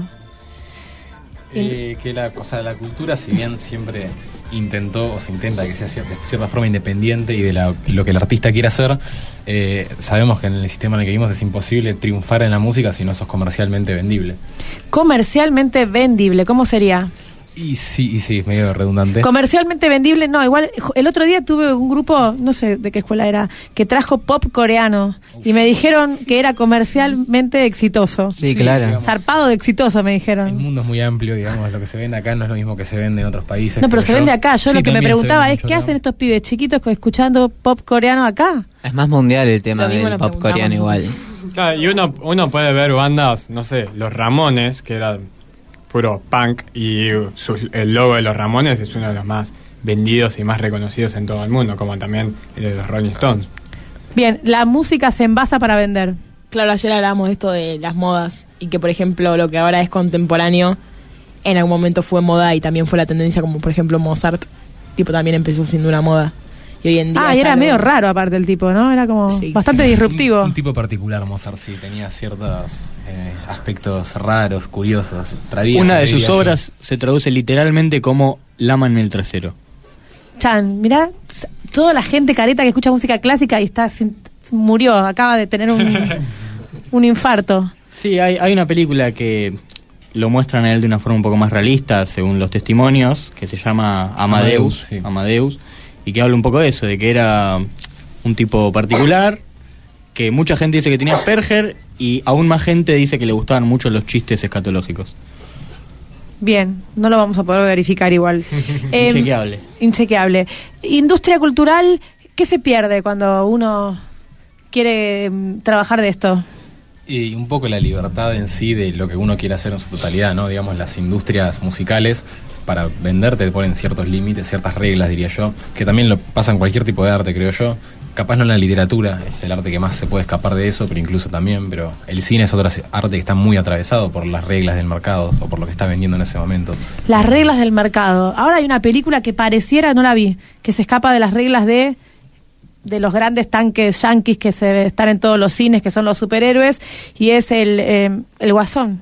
Eh, que la cosa de la cultura, si bien siempre intentó o se intenta que sea de cierta forma independiente y de la, lo que el artista quiere hacer, eh, sabemos que en el sistema en el que vivimos es imposible triunfar en la música si no sos comercialmente vendible. Comercialmente vendible, ¿cómo sería? Y sí, y sí, medio redundante. Comercialmente vendible, no, igual el otro día tuve un grupo, no sé de qué escuela era, que trajo pop coreano y me dijeron que era comercialmente exitoso. Sí, sí, claro. Digamos, zarpado de exitoso, me dijeron. El mundo es muy amplio, digamos, lo que se vende acá no es lo mismo que se vende en otros países. No, pero se yo. vende acá. Yo Sí, lo que me preguntaba es, mucho, ¿qué ¿no? hacen estos pibes chiquitos escuchando pop coreano acá? Es más mundial el tema Lo mismo del lo pop coreano igual. Claro, y uno, uno puede ver bandas, no sé, los Ramones, que era puro punk, y sus- el logo de los Ramones es uno de los más vendidos y más reconocidos en todo el mundo, como también el de los Rolling Stones. Bien, la música se envasa para vender. Claro, ayer hablábamos de esto de las modas y que, por ejemplo, lo que ahora es contemporáneo en algún momento fue moda y también fue la tendencia, como por ejemplo Mozart, tipo también empezó siendo una moda. Y hoy en día Ah, y es era algo- medio raro aparte el tipo, ¿no? Era como Sí. bastante disruptivo. Un, un tipo particular, Mozart, sí, tenía ciertos eh, aspectos raros, curiosos, traviesos. Una de diría sus yo. obras se traduce literalmente como lama en el trasero. Chan, mirá, s- toda la gente careta que escucha música clásica y está sin- murió, acaba de tener un, un infarto. Sí, hay, hay una película que lo muestran a él de una forma un poco más realista, según los testimonios, que se llama Amadeus, Amadeus, sí. Amadeus, y que habla un poco de eso, de que era un tipo particular, que mucha gente dice que tenía Asperger, y aún más gente dice que le gustaban mucho los chistes escatológicos. Bien, no lo vamos a poder verificar igual. Eh, Inchequeable. Inchequeable. Industria cultural, ¿qué se pierde cuando uno quiere mm, trabajar de esto? Y un poco la libertad en sí de lo que uno quiere hacer en su totalidad, ¿no? Digamos, las industrias musicales para venderte te ponen ciertos límites, ciertas reglas, diría yo, que también lo pasa en cualquier tipo de arte, creo yo. Capaz no en la literatura, es el arte que más se puede escapar de eso, pero incluso también, pero el cine es otro arte que está muy atravesado por las reglas del mercado o por lo que está vendiendo en ese momento. Las reglas del mercado. Ahora hay una película que pareciera, no la vi, que se escapa de las reglas de de los grandes tanques yanquis que se están en todos los cines, que son los superhéroes, y es el, eh, el Guasón.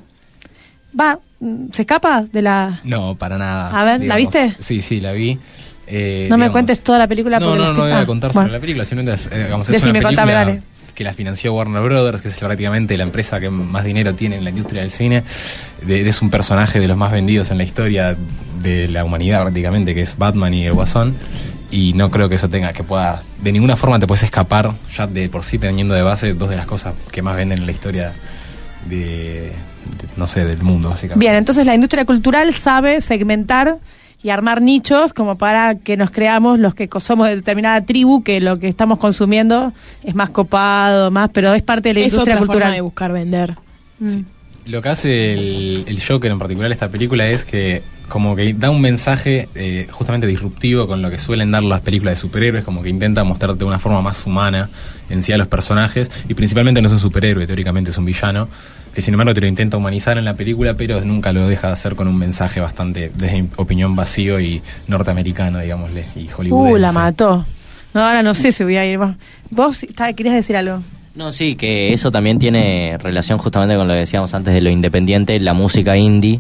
Va, mm, ¿se escapa de la...? No, para nada. A ver, ¿la viste? Sí, sí, la vi. Eh, No me digamos, cuentes toda la película. No, porque no, la no estoy- voy a ah, contar bueno. sobre la película, simplemente es, eh, digamos, es Decime, una contame, película dale. que la financió Warner Brothers, que es prácticamente la empresa que más dinero tiene en la industria del cine. De, es un personaje de los más vendidos en la historia de la humanidad prácticamente, que es Batman y el Guasón. Y no creo que eso tenga, que pueda, de ninguna forma te puedes escapar, ya de por sí teniendo de base dos de las cosas que más venden en la historia de, de no sé, del mundo, básicamente. Bien, entonces la industria cultural sabe segmentar y armar nichos como para que nos creamos los que somos de determinada tribu, que lo que estamos consumiendo es más copado, más, pero es parte de la Es industria otra cultural. forma de buscar vender. Mm. Lo que hace el, el Joker en particular esta película es que como que da un mensaje eh, justamente disruptivo con lo que suelen dar las películas de superhéroes, como que intenta mostrarte de una forma más humana en sí a los personajes, y principalmente no es un superhéroe, teóricamente es un villano, que sin embargo te lo intenta humanizar en la película, pero nunca lo deja de hacer con un mensaje bastante, desde mi opinión, vacío y norteamericano, digámosle, y hollywoodense. Uh, la mató. No, ahora no sé si voy a ir más. ¿Vos está- querías decir algo? No, sí, que eso también tiene relación justamente con lo que decíamos antes de lo independiente, la música indie.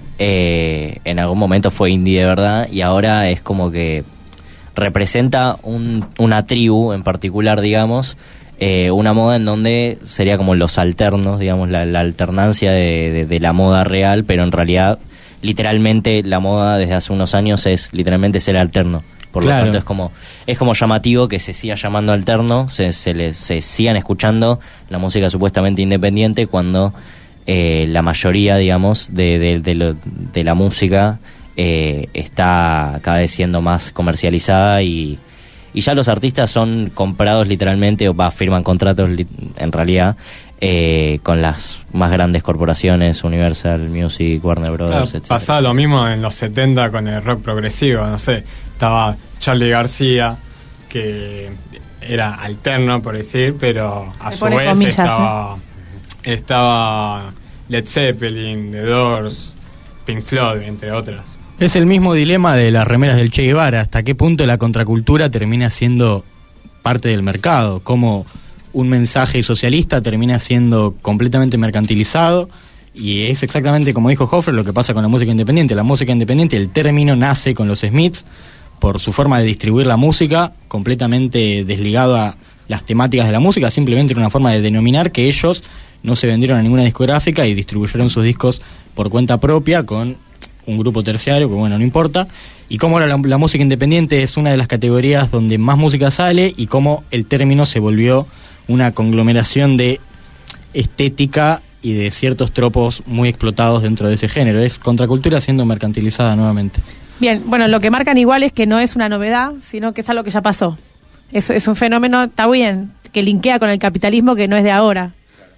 Eh, en algún momento fue indie de verdad y ahora es como que representa un, una tribu en particular, digamos, eh, una moda en donde sería como los alternos, digamos, la, la alternancia de, de, de la moda real, pero en realidad, literalmente, la moda desde hace unos años es literalmente ser alterno. Por Claro. lo tanto es como es como llamativo que se siga llamando alterno, se se, les, se sigan escuchando la música supuestamente independiente cuando eh, la mayoría, digamos, de, de, de, lo, de la música eh, está cada vez siendo más comercializada y, y ya los artistas son comprados literalmente o va, firman contratos li- en realidad eh, con las más grandes corporaciones, Universal Music, Warner Brothers, Claro, etcétera. pasaba lo mismo en los setenta con el rock progresivo, no sé, estaba Charly García, que era alterno por decir, pero a Se su pone vez comillas, estaba, estaba Led Zeppelin, The Doors, Pink Floyd, entre otros. Es el mismo dilema de las remeras del Che Guevara, hasta qué punto la contracultura termina siendo parte del mercado, cómo un mensaje socialista termina siendo completamente mercantilizado, y es exactamente como dijo Hoffer lo que pasa con la música independiente. La música independiente, el término nace con los Smiths por su forma de distribuir la música, completamente desligado a las temáticas de la música, simplemente era una forma de denominar que ellos no se vendieron a ninguna discográfica y distribuyeron sus discos por cuenta propia con un grupo terciario, que bueno, no importa, y cómo ahora la, la música independiente es una de las categorías donde más música sale y cómo el término se volvió una conglomeración de estética y de ciertos tropos muy explotados dentro de ese género. Es contracultura siendo mercantilizada nuevamente. Bien, bueno, lo que marcan igual es que no es una novedad, sino que es algo que ya pasó. Es, es un fenómeno, está bien, que linkea con el capitalismo, que no es de ahora.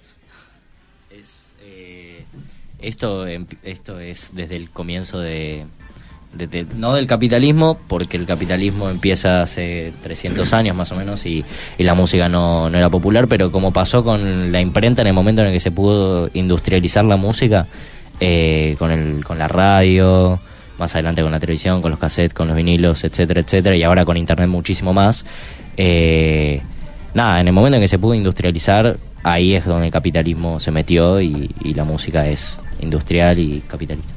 Esto, em- esto es desde el comienzo de, de- de- no del capitalismo, porque el capitalismo empieza hace trescientos años más o menos y, y la música no, no era popular, pero como pasó con la imprenta en el momento en el que se pudo industrializar la música, eh, con, el, con la radio, más adelante con la televisión, con los cassettes, con los vinilos, etcétera, etcétera, y ahora con internet muchísimo más, eh, nada, en el momento en que se pudo industrializar, ahí es donde el capitalismo se metió y, y la música es industrial y capitalista.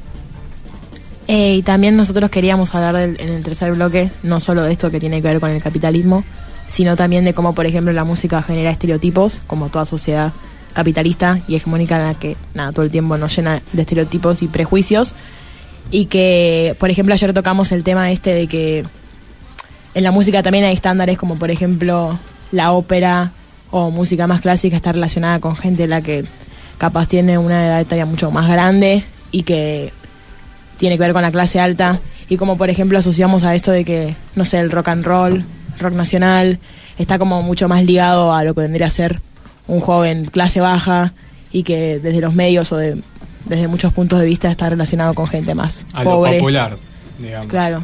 Eh, y también nosotros queríamos hablar del- en el tercer bloque, no solo de esto que tiene que ver con el capitalismo, sino también de cómo, por ejemplo, la música genera estereotipos, como toda sociedad capitalista y hegemónica en la que nada, todo el tiempo nos llena de estereotipos y prejuicios. Y que, por ejemplo, ayer tocamos el tema este de que en la música también hay estándares como, por ejemplo, la ópera o música más clásica está relacionada con gente la que capaz tiene una edad etaria mucho más grande y que tiene que ver con la clase alta, y como por ejemplo asociamos a esto de que, no sé, el rock and roll, rock nacional, está como mucho más ligado a lo que vendría a ser un joven clase baja y que desde los medios o de, desde muchos puntos de vista está relacionado con gente más A pobre. lo popular, digamos. Claro.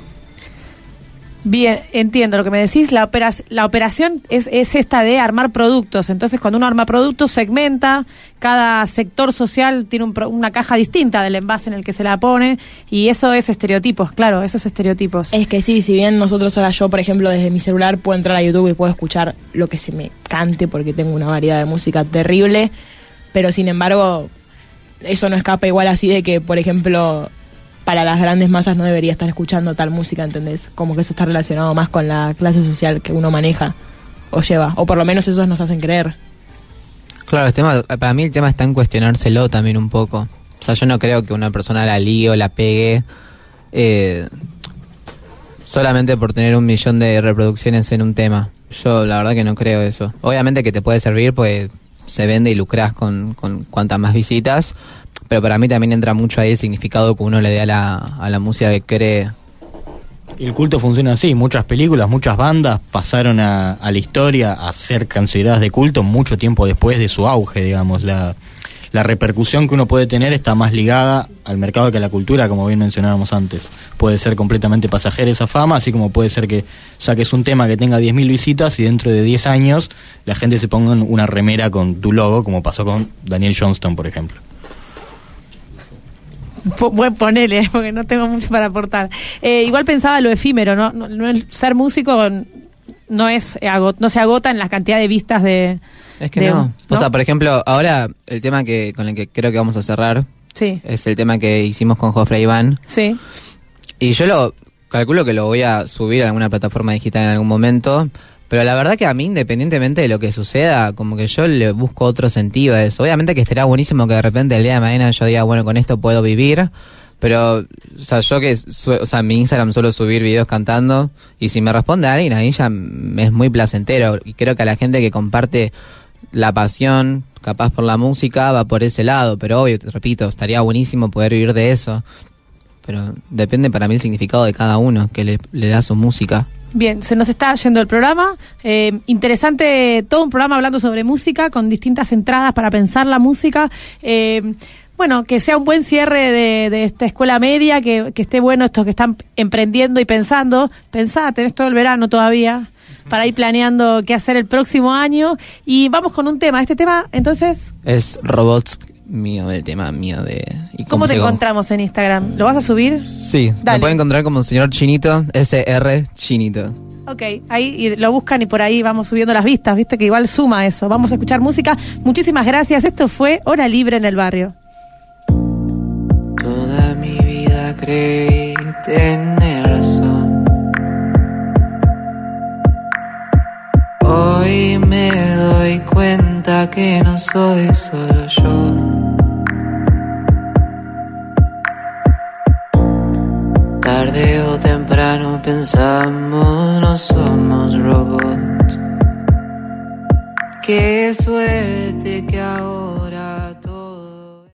Bien, entiendo lo que me decís. La, opera, la operación es, es esta de armar productos. Entonces, cuando uno arma productos, segmenta. Cada sector social tiene un pro- una caja distinta del envase en el que se la pone. Y eso es estereotipos, claro, eso es estereotipos. Es que sí, si bien nosotros ahora yo, por ejemplo, desde mi celular puedo entrar a YouTube y puedo escuchar lo que se me cante porque tengo una variedad de música terrible, pero sin embargo, eso no escapa igual así de que, por ejemplo, para las grandes masas no debería estar escuchando tal música, ¿entendés? Como que eso está relacionado más con la clase social que uno maneja o lleva, o por lo menos esos nos hacen creer. Claro, el tema, para mí el tema está en cuestionárselo también un poco. O sea, yo no creo que una persona la líe o la pegue eh, solamente por tener un millón de reproducciones en un tema. Yo la verdad que no creo eso. Obviamente que te puede servir, pues se vende y lucras con, con cuantas más visitas, pero para mí también entra mucho ahí el significado que uno le dé a la, a la música que cree. Y el culto funciona así, muchas películas, muchas bandas pasaron a, a la historia a ser consideradas de culto mucho tiempo después de su auge, digamos. La, la repercusión que uno puede tener está más ligada al mercado que a la cultura, como bien mencionábamos antes. Puede ser completamente pasajera esa fama, así como puede ser que saques un tema que tenga diez mil visitas y dentro de diez años la gente se ponga una remera con tu logo, como pasó con Daniel Johnston, por ejemplo. Po- Buen ponele, porque no tengo mucho para aportar. Eh, igual pensaba lo efímero, ¿no? No, no el ser músico no es eh, ago- no se agota en la cantidad de vistas de... Es que de- no. O sea, por ejemplo, ahora el tema que con el que creo que vamos a cerrar Sí, es el tema que hicimos con Jofre Iván. sí. Y yo lo calculo que lo voy a subir a alguna plataforma digital en algún momento. Pero la verdad que a mí, independientemente de lo que suceda, como que yo le busco otro sentido a eso. Obviamente que estará buenísimo que de repente el día de mañana yo diga, bueno, con esto puedo vivir. Pero, o sea, yo que, su- o sea, en mi Instagram suelo subir videos cantando y si me responde alguien, ahí ya me es muy placentero. Y creo que a la gente que comparte la pasión, capaz por la música, va por ese lado. Pero obvio, te repito, estaría buenísimo poder vivir de eso. Pero depende para mí el significado de cada uno que le, le da su música. Bien, se nos está yendo el programa. Eh, interesante, todo un programa hablando sobre música, con distintas entradas para pensar la música. Eh, bueno, que sea un buen cierre de, de esta escuela media, que, que esté bueno estos que están emprendiendo y pensando. Pensá, tenés todo el verano todavía para ir planeando qué hacer el próximo año. Y vamos con un tema. Este tema, entonces... Es Robots mío, el tema mío de... ¿y ¿Cómo te se- encontramos en Instagram? ¿Lo vas a subir? Sí, Dale. me pueden encontrar como señor Chinito, S R Chinito. Ok, ahí y lo buscan y por ahí vamos subiendo las vistas, viste que igual suma eso. Vamos a escuchar música. Muchísimas gracias. Esto fue Hora Libre en el Barrio. Toda mi vida creí tener razón. Hoy me doy cuenta que no soy solo yo. Tarde o temprano pensamos, no somos robots. Qué suerte que ahora